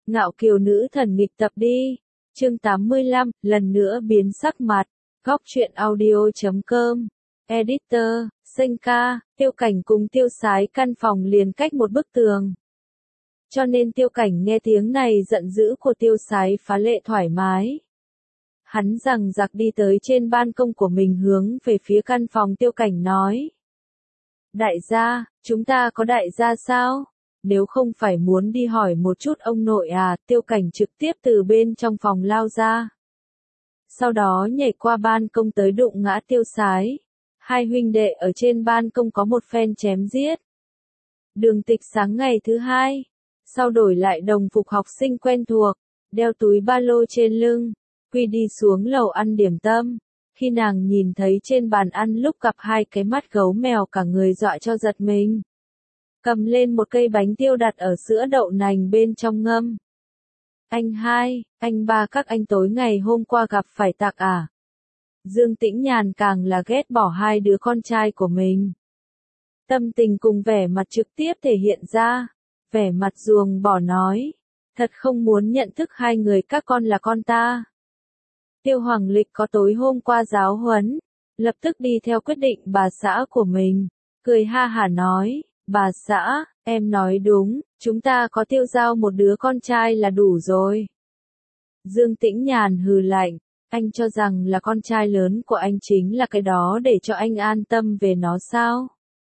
Ngạo kiều nữ thần nghịch tập đi. Chương 85, lần nữa biến sắc mặt. Góc truyện audio.com. Editor, Senka, Tiêu Cảnh cùng Tiêu Sái căn phòng liền cách một bức tường. Cho nên Tiêu Cảnh nghe tiếng này giận dữ của Tiêu Sái phá lệ thoải mái. Hắn rằng giặc đi tới trên ban công của mình hướng về phía căn phòng Tiêu Cảnh nói. Đại gia, chúng ta có đại gia sao? Nếu không phải muốn đi hỏi một chút ông nội à, Tiêu Cảnh trực tiếp từ bên trong phòng lao ra. Sau đó nhảy qua ban công tới đụng ngã Tiêu Sái. Hai huynh đệ ở trên ban công có một phen chém giết. Đường Tịch sáng ngày thứ hai, sau đổi lại đồng phục học sinh quen thuộc, đeo túi ba lô trên lưng, Quy đi xuống lầu ăn điểm tâm. Khi nàng nhìn thấy trên bàn ăn lúc gặp hai cái mắt gấu mèo cả người dọa cho giật mình. Cầm lên một cây bánh tiêu đặt ở sữa đậu nành bên trong ngâm. Anh hai, anh ba các anh tối ngày hôm qua gặp phải tặc à? Dương Tĩnh Nhàn càng là ghét bỏ hai đứa con trai của mình. Tâm tình cùng vẻ mặt trực tiếp thể hiện ra. Vẻ mặt ruồng bỏ nói. Thật không muốn nhận thức hai người các con là con ta. Tiêu Hoàng Lịch có tối hôm qua giáo huấn. Lập tức đi theo quyết định bà xã của mình. Cười ha hả nói. Bà xã, em nói đúng, chúng ta có Tiêu Giao một đứa con trai là đủ rồi. Dương Tĩnh Nhàn hừ lạnh, anh cho rằng là con trai lớn của anh chính là cái đó để cho anh an tâm về nó sao?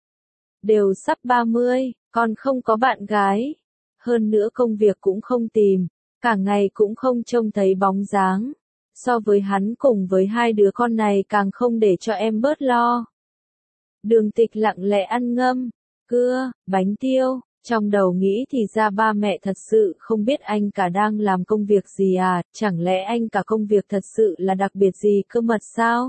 Đều sắp 30, còn không có bạn gái. Hơn nữa công việc cũng không tìm, cả ngày cũng không trông thấy bóng dáng. So với hắn cùng với hai đứa con này càng không để cho em bớt lo. Đường Tịch lặng lẽ ăn ngâm. Cưa, bánh tiêu, trong đầu nghĩ thì ra ba mẹ thật sự không biết anh cả đang làm công việc gì à, chẳng lẽ anh cả công việc thật sự là đặc biệt gì cơ mật sao?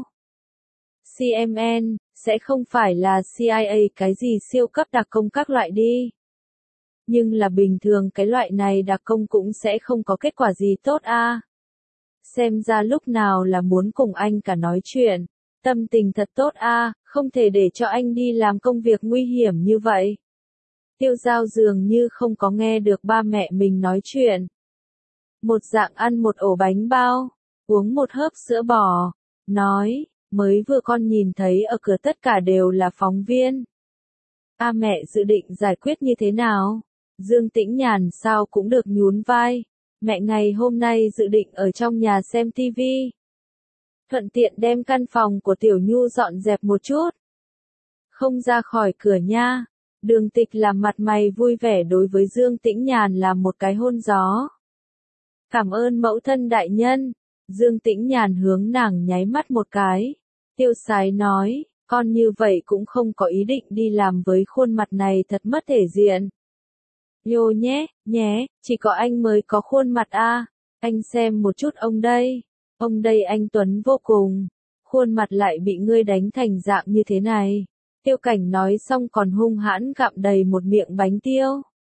CMN, sẽ không phải là CIA cái gì siêu cấp đặc công các loại đi. Nhưng là bình thường cái loại này đặc công cũng sẽ không có kết quả gì tốt à. Xem ra lúc nào là muốn cùng anh cả nói chuyện. Tâm tình thật tốt à, không thể để cho anh đi làm công việc nguy hiểm như vậy. Tiêu Giao dường như không có nghe được ba mẹ mình nói chuyện. Một dạng ăn một ổ bánh bao, uống một hớp sữa bò, nói, mới vừa con nhìn thấy ở cửa tất cả đều là phóng viên. A mẹ dự định giải quyết như thế nào? Dương Tĩnh Nhàn sao cũng được nhún vai. Mẹ ngày hôm nay dự định ở trong nhà xem tivi. Thuận tiện đem căn phòng của Tiểu Nhu dọn dẹp một chút. Không ra khỏi cửa nha. Đường Tịch làm mặt mày vui vẻ đối với Dương Tĩnh Nhàn làm một cái hôn gió. Cảm ơn mẫu thân đại nhân. Dương Tĩnh Nhàn hướng nàng nháy mắt một cái. Tiêu Sái nói, con như vậy cũng không có ý định đi làm với khuôn mặt này thật mất thể diện. Nhô nhé, chỉ có anh mới có khuôn mặt a. Anh xem một chút ông đây. Ông đây anh tuấn vô cùng, khuôn mặt lại bị ngươi đánh thành dạng như thế này. Tiêu Cảnh nói xong còn hung hãn gặm đầy một miệng bánh tiêu.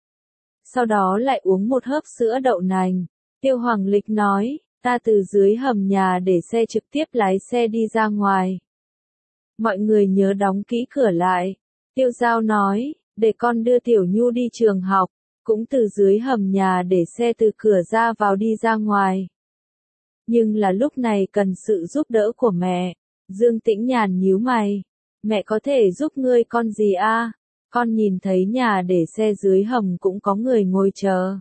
Sau đó lại uống một hớp sữa đậu nành. Tiêu Hoàng Lịch nói, ta từ dưới hầm nhà để xe trực tiếp lái xe đi ra ngoài. Mọi người nhớ đóng kỹ cửa lại. Tiêu Giao nói, để con đưa Tiểu Nhu đi trường học, cũng từ dưới hầm nhà để xe từ cửa ra vào đi ra ngoài. Nhưng là lúc này cần sự giúp đỡ của mẹ. Dương Tĩnh Nhàn nhíu mày. Mẹ có thể giúp ngươi con gì a? Con nhìn thấy nhà để xe dưới hầm cũng có người ngồi chờ.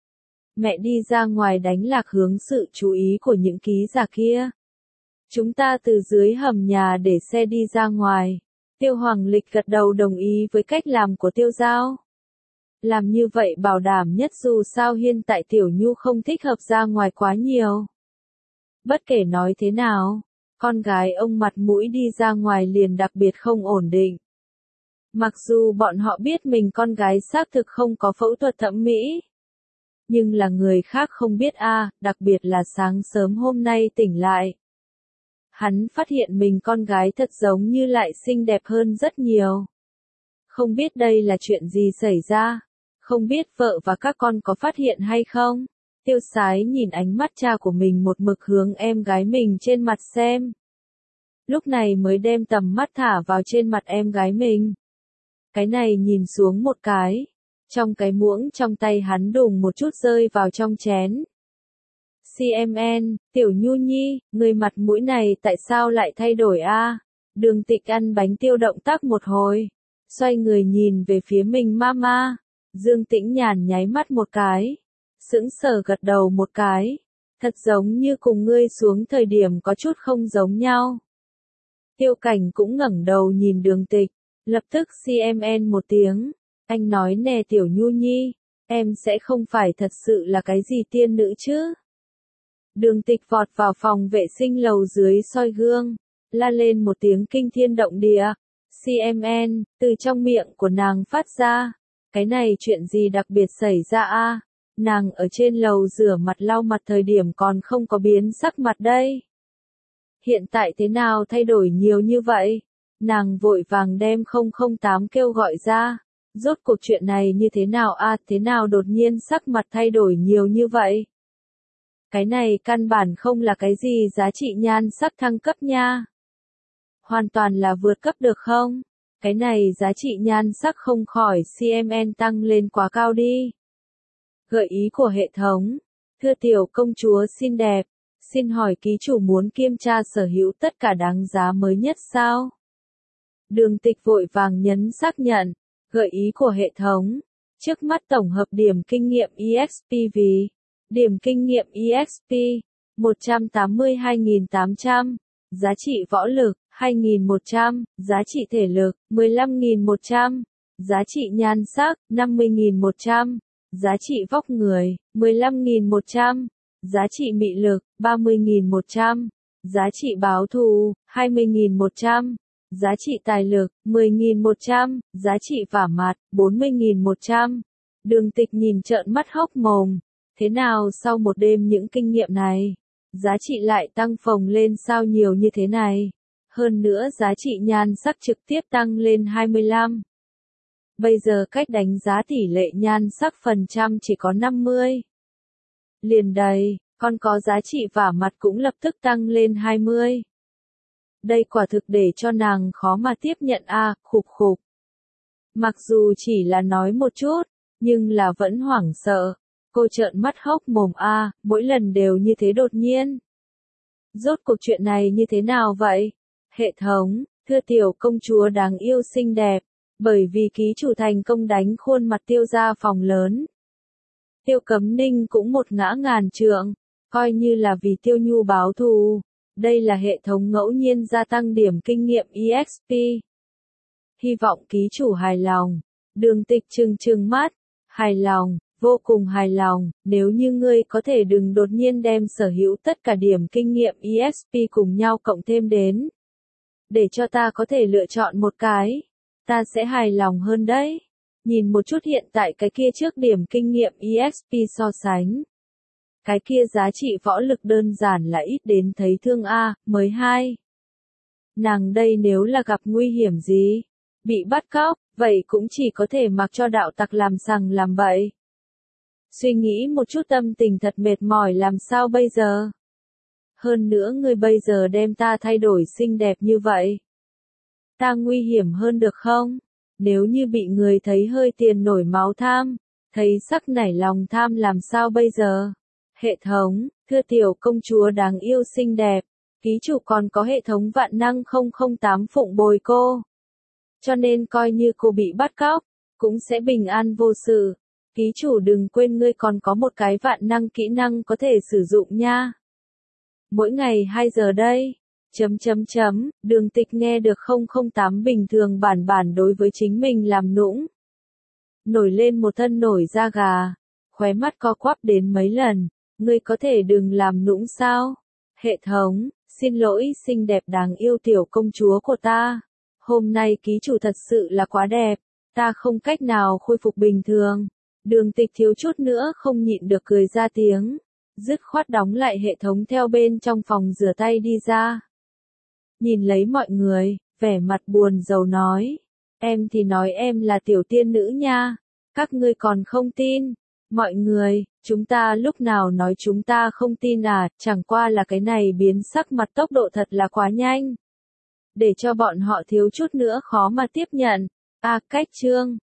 Mẹ đi ra ngoài đánh lạc hướng sự chú ý của những ký giả kia. Chúng ta từ dưới hầm nhà để xe đi ra ngoài. Tiêu Hoàng Lịch gật đầu đồng ý với cách làm của Tiêu Giao. Làm như vậy bảo đảm nhất dù sao hiện tại Tiểu Nhu không thích hợp ra ngoài quá nhiều. Bất kể nói thế nào, con gái ông mặt mũi đi ra ngoài liền đặc biệt không ổn định. Mặc dù bọn họ biết mình con gái xác thực không có phẫu thuật thẩm mỹ. Nhưng là người khác không biết a, đặc biệt là sáng sớm hôm nay tỉnh lại. Hắn phát hiện mình con gái thật giống như lại xinh đẹp hơn rất nhiều. Không biết đây là chuyện gì xảy ra, không biết vợ và các con có phát hiện hay không. Tiêu Sái nhìn ánh mắt cha của mình một mực hướng em gái mình trên mặt xem. Lúc này mới đem tầm mắt thả vào trên mặt em gái mình. Cái này nhìn xuống một cái. Trong cái muỗng trong tay hắn đùng một chút rơi vào trong chén. CMN, Tiểu Nhu Nhi, người mặt mũi này tại sao lại thay đổi a? Đường Tịch ăn bánh tiêu động tác một hồi, xoay người nhìn về phía mình mama. Dương Tĩnh Nhàn nháy mắt một cái, sững sờ gật đầu một cái, thật giống như cùng ngươi xuống thời điểm có chút không giống nhau. Tiêu Cảnh cũng ngẩng đầu nhìn Đường Tịch, lập tức CMN một tiếng, anh nói nè Tiểu Nhu Nhi, em sẽ không phải thật sự là cái gì tiên nữ chứ? Đường Tịch vọt vào phòng vệ sinh lầu dưới soi gương, la lên một tiếng kinh thiên động địa. CMN, từ trong miệng của nàng phát ra, cái này chuyện gì đặc biệt xảy ra a? Nàng ở trên lầu rửa mặt lau mặt thời điểm còn không có biến sắc mặt đây. Hiện tại thế nào thay đổi nhiều như vậy? Nàng vội vàng đem 008 kêu gọi ra. Rốt cuộc chuyện này như thế nào a? Thế nào đột nhiên sắc mặt thay đổi nhiều như vậy? Cái này căn bản không là cái gì giá trị nhan sắc thăng cấp nha. Hoàn toàn là vượt cấp được không? Cái này giá trị nhan sắc không khỏi CMN tăng lên quá cao đi. Gợi ý của hệ thống. Thưa tiểu công chúa xinh đẹp, xin hỏi ký chủ muốn kiểm tra sở hữu tất cả đáng giá mới nhất sao? Đường Tịch vội vàng nhấn xác nhận. Gợi ý của hệ thống. Trước mắt tổng hợp điểm kinh nghiệm EXP vì điểm kinh nghiệm EXP 182.800, giá trị võ lực 2.100, giá trị thể lực 15.100, giá trị nhan sắc 50.100, giá trị vóc người 15.100, giá trị mị lực 30.100, giá trị báo thù 20.100, giá trị tài lực 10.100, giá trị vả mặt 40.100. Đường Tịch nhìn trợn mắt hốc mồm. Thế nào sau một đêm những kinh nghiệm này, giá trị lại tăng phồng lên sao nhiều như thế này? Hơn nữa giá trị nhan sắc trực tiếp tăng lên 25. Bây giờ cách đánh giá tỷ lệ nhan sắc phần trăm chỉ có 50. Liền đầy, còn có giá trị vả mặt cũng lập tức tăng lên 20. Đây quả thực để cho nàng khó mà tiếp nhận a, khục khục. Mặc dù chỉ là nói một chút, nhưng là vẫn hoảng sợ. Cô trợn mắt hốc mồm a, mỗi lần đều như thế đột nhiên. Rốt cuộc chuyện này như thế nào vậy? Hệ thống, thưa tiểu công chúa đáng yêu xinh đẹp, bởi vì ký chủ thành công đánh khuôn mặt Tiêu ra phòng lớn. Tiêu Cấm Ninh cũng một ngã ngàn trượng, coi như là vì Tiêu Nhu báo thù. Đây là hệ thống ngẫu nhiên gia tăng điểm kinh nghiệm EXP. Hy vọng ký chủ hài lòng. Đường Tịch trừng mắt, hài lòng. Vô cùng hài lòng, nếu như ngươi có thể đừng đột nhiên đem sở hữu tất cả điểm kinh nghiệm EXP cùng nhau cộng thêm đến. Để cho ta có thể lựa chọn một cái, ta sẽ hài lòng hơn đấy. Nhìn một chút hiện tại cái kia trước điểm kinh nghiệm EXP so sánh. Cái kia giá trị võ lực đơn giản là ít đến thấy thương a, mới 2. Nàng đây nếu là gặp nguy hiểm gì, bị bắt cóc, vậy cũng chỉ có thể mặc cho đạo tặc làm sằng làm bậy. Suy nghĩ một chút tâm tình thật mệt mỏi làm sao bây giờ? Hơn nữa ngươi bây giờ đem ta thay đổi xinh đẹp như vậy. Ta nguy hiểm hơn được không? Nếu như bị người thấy hơi tiền nổi máu tham, thấy sắc nảy lòng tham làm sao bây giờ? Hệ thống, thưa tiểu công chúa đáng yêu xinh đẹp, ký chủ còn có hệ thống vạn năng 008 phụng bồi cô. Cho nên coi như cô bị bắt cóc, cũng sẽ bình an vô sự. Ký chủ đừng quên ngươi còn có một cái vạn năng kỹ năng có thể sử dụng nha. Mỗi ngày 2 giờ đây. Đường Tịch nghe được 008 bình thường bản đối với chính mình làm nũng. Nổi lên một thân nổi da gà. Khóe mắt co quắp đến mấy lần. Ngươi có thể đừng làm nũng sao? Hệ thống, xin lỗi xinh đẹp đáng yêu tiểu công chúa của ta. Hôm nay ký chủ thật sự là quá đẹp. Ta không cách nào khôi phục bình thường. Đường Tịch thiếu chút nữa không nhịn được cười ra tiếng. Dứt khoát đóng lại hệ thống theo bên trong phòng rửa tay đi ra. Nhìn lấy mọi người, vẻ mặt buồn rầu nói. Em thì nói em là tiểu tiên nữ nha. Các ngươi còn không tin. Mọi người, chúng ta lúc nào nói chúng ta không tin à, chẳng qua là cái này biến sắc mặt tốc độ thật là quá nhanh. Để cho bọn họ thiếu chút nữa khó mà tiếp nhận. Cách chương.